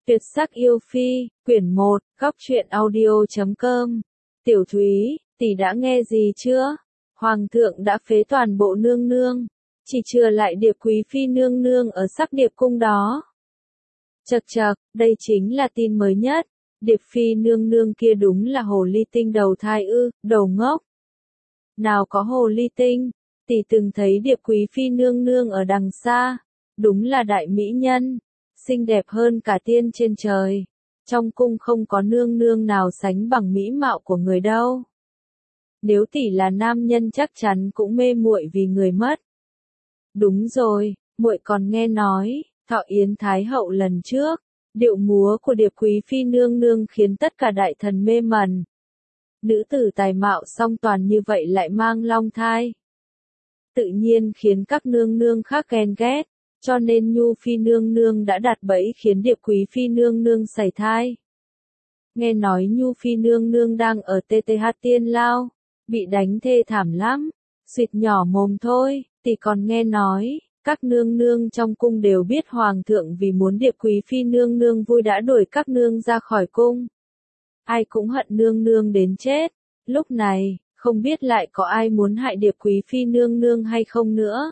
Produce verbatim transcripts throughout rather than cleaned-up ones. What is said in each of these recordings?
Tuyệt sắc yêu phi, quyển một, góc truyện audio chấm com. Tiểu Thúy, tỷ đã nghe gì chưa? Hoàng thượng đã phế toàn bộ nương nương, chỉ chừa lại Điệp quý phi nương nương ở Sắc Điệp cung đó. Chậc chậc, đây chính là tin mới nhất. Điệp phi nương nương kia đúng là hồ ly tinh đầu thai ư, đầu ngốc. Nào có hồ ly tinh, tỷ từng thấy Điệp quý phi nương nương ở đằng xa, đúng là đại mỹ nhân, xinh đẹp hơn cả tiên trên trời. Trong cung không có nương nương nào sánh bằng mỹ mạo của người đâu. Nếu tỷ là nam nhân chắc chắn cũng mê muội vì người mất. Đúng rồi, muội còn nghe nói, Thọ Yến Thái hậu lần trước, điệu múa của Điệp quý phi nương nương khiến tất cả đại thần mê mẩn. Nữ tử tài mạo song toàn như vậy lại mang long thai, tự nhiên khiến các nương nương khác ghen ghét, cho nên Nhu phi nương nương đã đặt bẫy khiến Điệp quý phi nương nương sảy thai. Nghe nói Nhu phi nương nương đang ở tê tê hát Tiên Lao, bị đánh thê thảm lắm, suýt nhỏ mồm thôi. Tỷ còn nghe nói, các nương nương trong cung đều biết hoàng thượng vì muốn Điệp quý phi nương nương vui đã đuổi các nương ra khỏi cung. Ai cũng hận nương nương đến chết. Lúc này, không biết lại có ai muốn hại Điệp quý phi nương nương hay không nữa.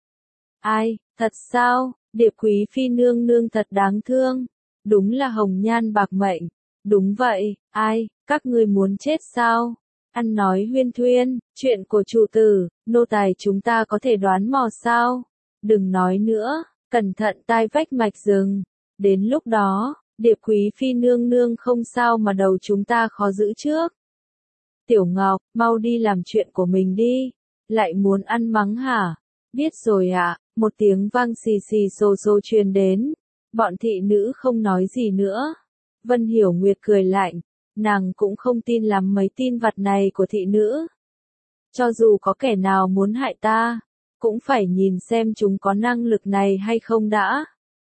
Ai, thật sao? Điệp quý phi nương nương thật đáng thương. Đúng là hồng nhan bạc mệnh. Đúng vậy, ai, các ngươi muốn chết sao? Ăn nói huyên thuyên, chuyện của chủ tử, nô tài chúng ta có thể đoán mò sao? Đừng nói nữa, cẩn thận tai vách mạch rừng. Đến lúc đó, Điệp quý phi nương nương không sao mà đầu chúng ta khó giữ trước. Tiểu Ngọc, mau đi làm chuyện của mình đi. Lại muốn ăn mắng hả? Biết rồi ạ. À, một tiếng vang xì xì xồ xồ truyền đến. Bọn thị nữ không nói gì nữa. Vân Hiểu Nguyệt cười lạnh. Nàng cũng không tin lắm mấy tin vặt này của thị nữ. Cho dù có kẻ nào muốn hại ta, cũng phải nhìn xem chúng có năng lực này hay không đã.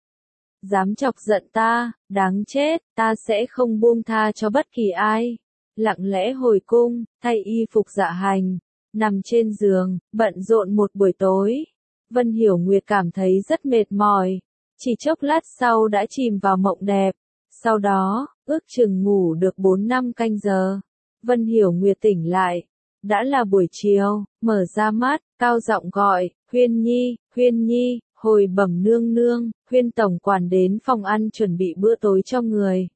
Dám chọc giận ta, đáng chết, ta sẽ không buông tha cho bất kỳ ai. Lặng lẽ hồi cung, thay y phục dạ hành, nằm trên giường, bận rộn một buổi tối. Vân Hiểu Nguyệt cảm thấy rất mệt mỏi, chỉ chốc lát sau đã chìm vào mộng đẹp. Sau đó, ước chừng ngủ được bốn năm canh giờ. Vân Hiểu Nguyệt tỉnh lại. Đã là buổi chiều, mở ra mắt, cao giọng gọi, Huyên Nhi, Huyên Nhi, hồi bẩm nương nương, Huyên tổng quản đến phòng ăn chuẩn bị bữa tối cho người.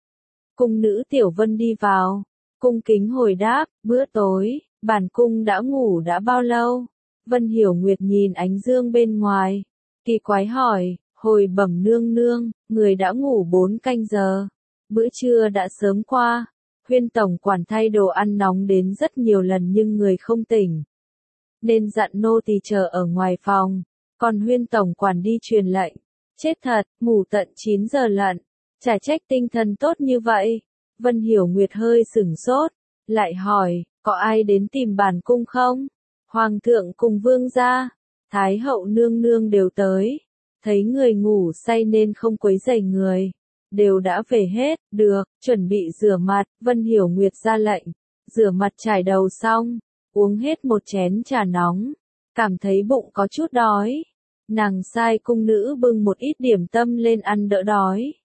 Cung nữ Tiểu Vân đi vào, cung kính hồi đáp, bữa tối, bản cung đã ngủ đã bao lâu? Vân Hiểu Nguyệt nhìn ánh dương bên ngoài, kỳ quái hỏi, hồi bẩm nương nương, người đã ngủ bốn canh giờ, bữa trưa đã sớm qua. Huyên tổng quản thay đồ ăn nóng đến rất nhiều lần nhưng người không tỉnh, nên dặn nô tỳ chờ ở ngoài phòng, còn Huyên tổng quản đi truyền lệnh. Chết thật, ngủ tận chín giờ lận, chả trách tinh thần tốt như vậy. Vân Hiểu Nguyệt hơi sửng sốt, lại hỏi, có ai đến tìm bản cung không? Hoàng thượng cùng vương gia, Thái hậu nương nương đều tới, thấy người ngủ say nên không quấy rầy người. Đều đã về hết, được, chuẩn bị rửa mặt. Vân Hiểu Nguyệt ra lệnh, rửa mặt chải đầu xong, uống hết một chén trà nóng, cảm thấy bụng có chút đói. Nàng sai cung nữ bưng một ít điểm tâm lên ăn đỡ đói.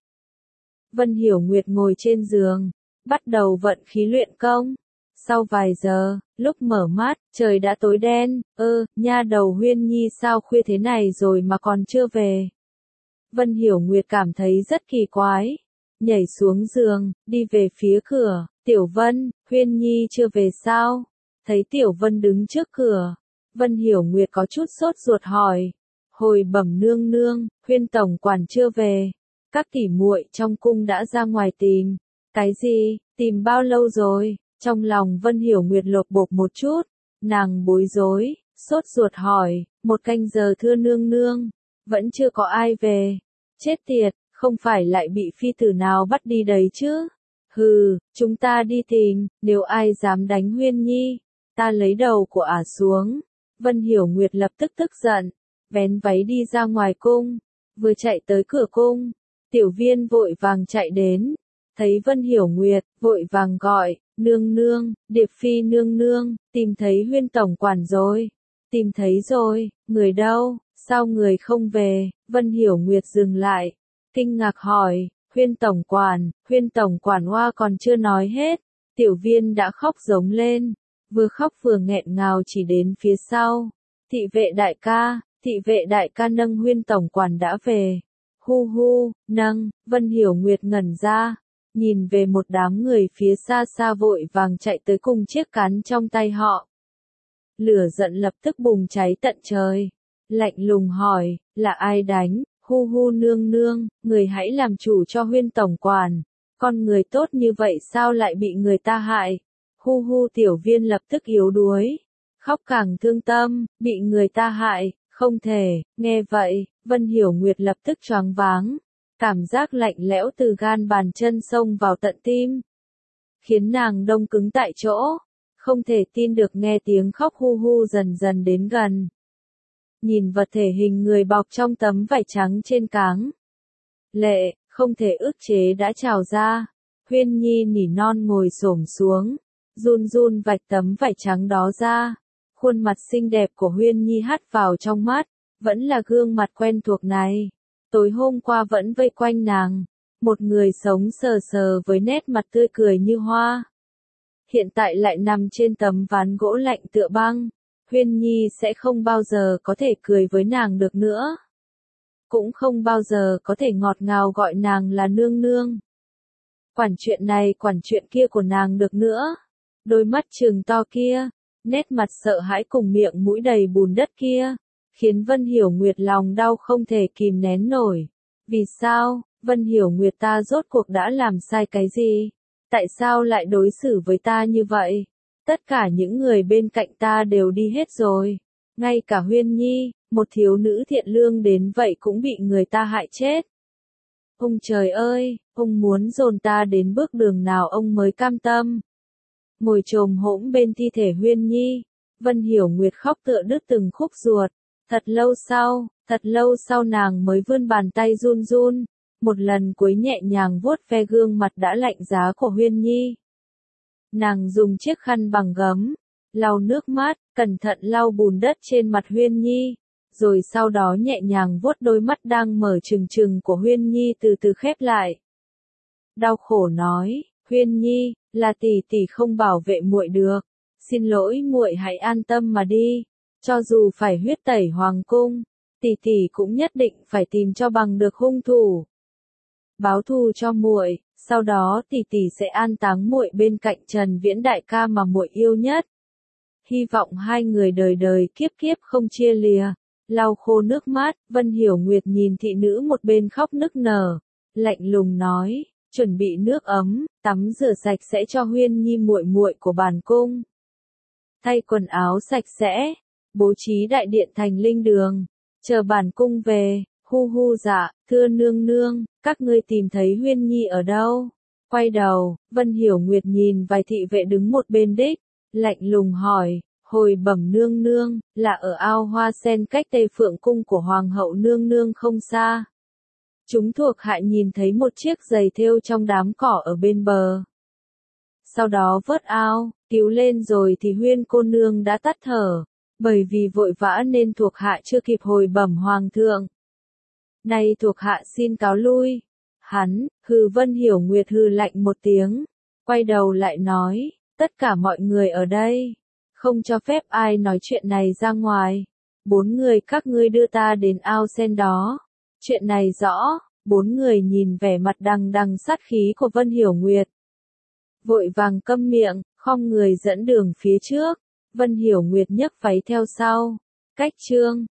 Vân Hiểu Nguyệt ngồi trên giường, bắt đầu vận khí luyện công. Sau vài giờ, lúc mở mắt, trời đã tối đen. Ơ, nha đầu Huyên Nhi sao khuya thế này rồi mà còn chưa về? Vân Hiểu Nguyệt cảm thấy rất kỳ quái, nhảy xuống giường, đi về phía cửa. Tiểu Vân, Huyên Nhi chưa về sao? Thấy Tiểu Vân đứng trước cửa, Vân Hiểu Nguyệt có chút sốt ruột hỏi, hồi bẩm nương nương, Huyên tổng quản chưa về, các tỷ muội trong cung đã ra ngoài tìm. Cái gì, tìm bao lâu rồi? Trong lòng Vân Hiểu Nguyệt lột bột một chút, nàng bối rối, sốt ruột hỏi, một canh giờ thưa nương nương, vẫn chưa có ai về. Chết tiệt, không phải lại bị phi tử nào bắt đi đấy chứ? Hừ, chúng ta đi tìm, nếu ai dám đánh Huyên Nhi, ta lấy đầu của ả xuống. Vân Hiểu Nguyệt lập tức tức giận, vén váy đi ra ngoài cung, vừa chạy tới cửa cung, Tiểu Viên vội vàng chạy đến, thấy Vân Hiểu Nguyệt, vội vàng gọi, nương nương, Điệp phi nương nương, tìm thấy Huyên tổng quản rồi. Tìm thấy rồi, người đâu? Sao người không về? Vân Hiểu Nguyệt dừng lại, kinh ngạc hỏi, Huyên tổng quản, huyên tổng quản hoa còn chưa nói hết, tiểu viên đã khóc giống lên, vừa khóc vừa nghẹn ngào chỉ đến phía sau. Thị vệ đại ca, thị vệ đại ca nâng huyên tổng quản đã về. Hu hu, nâng, Vân Hiểu Nguyệt ngẩn ra, nhìn về một đám người phía xa xa vội vàng chạy tới cùng chiếc cán trong tay họ. Lửa giận lập tức bùng cháy tận trời, lạnh lùng hỏi, là ai đánh? Hu hu nương nương, người hãy làm chủ cho huyên tổng quản, con người tốt như vậy sao lại bị người ta hại? Hu hu tiểu viên lập tức yếu đuối, khóc càng thương tâm, bị người ta hại, không thể. Nghe vậy, Vân Hiểu Nguyệt lập tức choáng váng, cảm giác lạnh lẽo từ gan bàn chân xông vào tận tim, khiến nàng đông cứng tại chỗ, không thể tin được nghe tiếng khóc hu hu dần dần đến gần. Nhìn vật thể hình người bọc trong tấm vải trắng trên cáng, lệ, không thể ức chế đã trào ra. Huyên Nhi nỉ non ngồi xổm xuống, run run vạch tấm vải trắng đó ra. Khuôn mặt xinh đẹp của Huyên Nhi hắt vào trong mắt, vẫn là gương mặt quen thuộc này. Tối hôm qua vẫn vây quanh nàng, một người sống sờ sờ với nét mặt tươi cười như hoa. Hiện tại lại nằm trên tấm ván gỗ lạnh tựa băng. Huyên Nhi sẽ không bao giờ có thể cười với nàng được nữa. Cũng không bao giờ có thể ngọt ngào gọi nàng là nương nương. Quản chuyện này quản chuyện kia của nàng được nữa. Đôi mắt trừng to kia, nét mặt sợ hãi cùng miệng mũi đầy bùn đất kia, khiến Vân Hiểu Nguyệt lòng đau không thể kìm nén nổi. Vì sao, Vân Hiểu Nguyệt ta rốt cuộc đã làm sai cái gì? Tại sao lại đối xử với ta như vậy? Tất cả những người bên cạnh ta đều đi hết rồi. Ngay cả Huyên Nhi, một thiếu nữ thiện lương đến vậy cũng bị người ta hại chết. Ông trời ơi, ông muốn dồn ta đến bước đường nào ông mới cam tâm. Ngồi chồm hổm bên thi thể Huyên Nhi, Vân Hiểu Nguyệt khóc tựa đứt từng khúc ruột. Thật lâu sau, thật lâu sau nàng mới vươn bàn tay run run, một lần cuối nhẹ nhàng vuốt ve gương mặt đã lạnh giá của Huyên Nhi. Nàng dùng chiếc khăn bằng gấm, lau nước mắt, cẩn thận lau bùn đất trên mặt Huyên Nhi, rồi sau đó nhẹ nhàng vuốt đôi mắt đang mở trừng trừng của Huyên Nhi từ từ khép lại. Đau khổ nói, Huyên Nhi, là tỷ tỷ không bảo vệ muội được, xin lỗi muội hãy an tâm mà đi, cho dù phải huyết tẩy hoàng cung, tỷ tỷ cũng nhất định phải tìm cho bằng được hung thủ. Báo thù cho muội, sau đó tỷ tỷ sẽ an táng muội bên cạnh Trần Viễn đại ca mà muội yêu nhất. Hy vọng hai người đời đời kiếp kiếp không chia lìa. Lau khô nước mắt, Vân Hiểu Nguyệt nhìn thị nữ một bên khóc nức nở, lạnh lùng nói, chuẩn bị nước ấm, tắm rửa sạch sẽ cho Huyên Nhi muội muội của bản cung. Thay quần áo sạch sẽ, bố trí đại điện thành linh đường, chờ bản cung về. Hu hu dạ, thưa nương nương, các ngươi tìm thấy Huyên Nhi ở đâu? Quay đầu, Vân Hiểu Nguyệt nhìn vài thị vệ đứng một bên đích, lạnh lùng hỏi, hồi bẩm nương nương, là ở ao hoa sen cách Tây Phượng cung của Hoàng hậu nương nương không xa. Chúng thuộc hạ nhìn thấy một chiếc giày thêu trong đám cỏ ở bên bờ. Sau đó vớt ao, cứu lên rồi thì Huyên cô nương đã tắt thở, bởi vì vội vã nên thuộc hạ chưa kịp hồi bẩm hoàng thượng. Này thuộc hạ xin cáo lui. Hắn, hừ Vân Hiểu Nguyệt hừ lạnh một tiếng, quay đầu lại nói, tất cả mọi người ở đây, không cho phép ai nói chuyện này ra ngoài. Bốn người các ngươi đưa ta đến ao sen đó. Chuyện này rõ, bốn người nhìn vẻ mặt đằng đằng sát khí của Vân Hiểu Nguyệt. Vội vàng câm miệng, khom người dẫn đường phía trước, Vân Hiểu Nguyệt nhấc váy theo sau. Cách chương